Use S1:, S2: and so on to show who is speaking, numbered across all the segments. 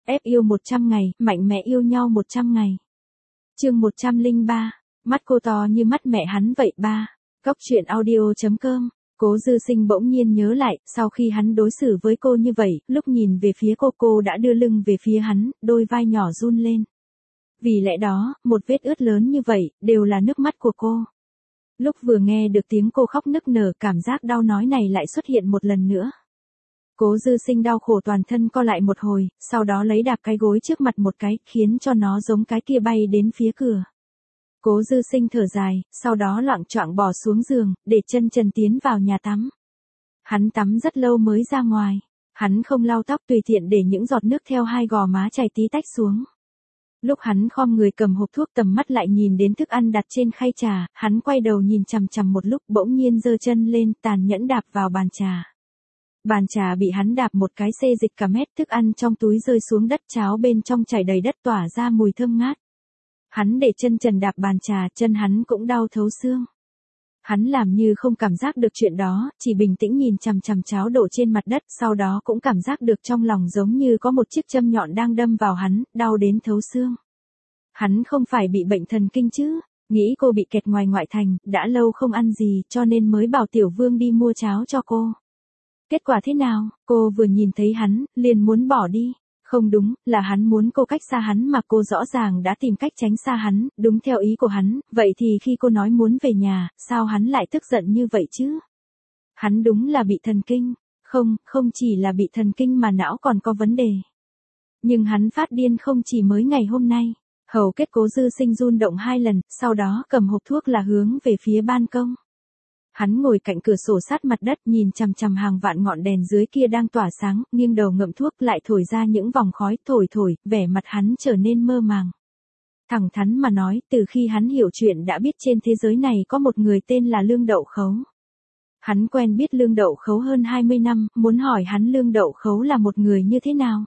S1: Ép yêu 100 ngày, mạnh mẽ yêu nhau 100 ngày. Chương 103, mắt cô to như mắt mẹ hắn vậy ba. Góc truyện audio.com. Cố Dư Sinh bỗng nhiên nhớ lại, sau khi hắn đối xử với cô như vậy, lúc nhìn về phía cô đã đưa lưng về phía hắn, đôi vai nhỏ run lên. Vì lẽ đó, một vết ướt lớn như vậy, đều là nước mắt của cô. Lúc vừa nghe được tiếng cô khóc nức nở, cảm giác đau nhói này lại xuất hiện một lần nữa. Cố Dư Sinh đau khổ toàn thân co lại một hồi, sau đó lấy đạp cái gối trước mặt một cái, khiến cho nó giống cái kia bay đến phía cửa. Cố Dư Sinh thở dài, sau đó loạng choạng bò xuống giường, để chân trần tiến vào nhà tắm. Hắn tắm rất lâu mới ra ngoài. Hắn không lau tóc tùy tiện để những giọt nước theo hai gò má chảy tí tách xuống. Lúc hắn khom người cầm hộp thuốc, tầm mắt lại nhìn đến thức ăn đặt trên khay trà, hắn quay đầu nhìn chằm chằm một lúc, bỗng nhiên giơ chân lên, tàn nhẫn đạp vào bàn trà. Bàn trà bị hắn đạp một cái xê dịch cả mét, thức ăn trong túi rơi xuống đất, cháo bên trong chảy đầy đất tỏa ra mùi thơm ngát. Hắn để chân trần đạp bàn trà, chân hắn cũng đau thấu xương. Hắn làm như không cảm giác được chuyện đó, chỉ bình tĩnh nhìn chằm chằm cháo đổ trên mặt đất, sau đó cũng cảm giác được trong lòng giống như có một chiếc châm nhọn đang đâm vào hắn, đau đến thấu xương. Hắn không phải bị bệnh thần kinh chứ, nghĩ cô bị kẹt ngoài ngoại thành, đã lâu không ăn gì, cho nên mới bảo Tiểu Vương đi mua cháo cho cô. Kết quả thế nào, cô vừa nhìn thấy hắn, liền muốn bỏ đi. Không đúng, là hắn muốn cô cách xa hắn mà cô rõ ràng đã tìm cách tránh xa hắn, đúng theo ý của hắn, vậy thì khi cô nói muốn về nhà, sao hắn lại tức giận như vậy chứ? Hắn đúng là bị thần kinh, không chỉ là bị thần kinh mà não còn có vấn đề. Nhưng hắn phát điên không chỉ mới ngày hôm nay, hầu kết Cố Dư Sinh run động 2 lần, sau đó cầm hộp thuốc là hướng về phía ban công. Hắn ngồi cạnh cửa sổ sát mặt đất nhìn chằm chằm hàng vạn ngọn đèn dưới kia đang tỏa sáng, nghiêng đầu ngậm thuốc lại thổi ra những vòng khói, thổi, vẻ mặt hắn trở nên mơ màng. Thẳng thắn mà nói, từ khi hắn hiểu chuyện đã biết trên thế giới này có một người tên là Lương Đậu Khấu. Hắn quen biết Lương Đậu Khấu hơn 20 năm, muốn hỏi hắn Lương Đậu Khấu là một người như thế nào.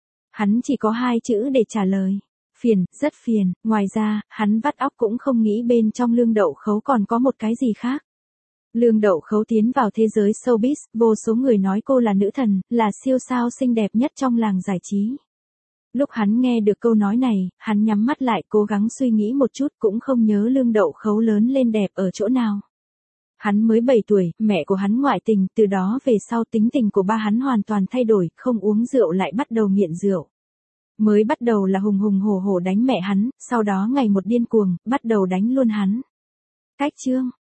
S1: Hắn chỉ có 2 chữ để trả lời. Phiền, rất phiền, ngoài ra, hắn vắt óc cũng không nghĩ bên trong Lương Đậu Khấu còn có một cái gì khác. Lương Đậu Khấu tiến vào thế giới showbiz, vô số người nói cô là nữ thần, là siêu sao xinh đẹp nhất trong làng giải trí. Lúc hắn nghe được câu nói này, hắn nhắm mắt lại cố gắng suy nghĩ một chút, cũng không nhớ Lương Đậu Khấu lớn lên đẹp ở chỗ nào. Hắn mới 7 tuổi, mẹ của hắn ngoại tình, từ đó về sau tính tình của ba hắn hoàn toàn thay đổi, không uống rượu lại bắt đầu nghiện rượu. Mới bắt đầu là hùng hổ đánh mẹ hắn, sau đó ngày một điên cuồng, bắt đầu đánh luôn hắn. Cách chương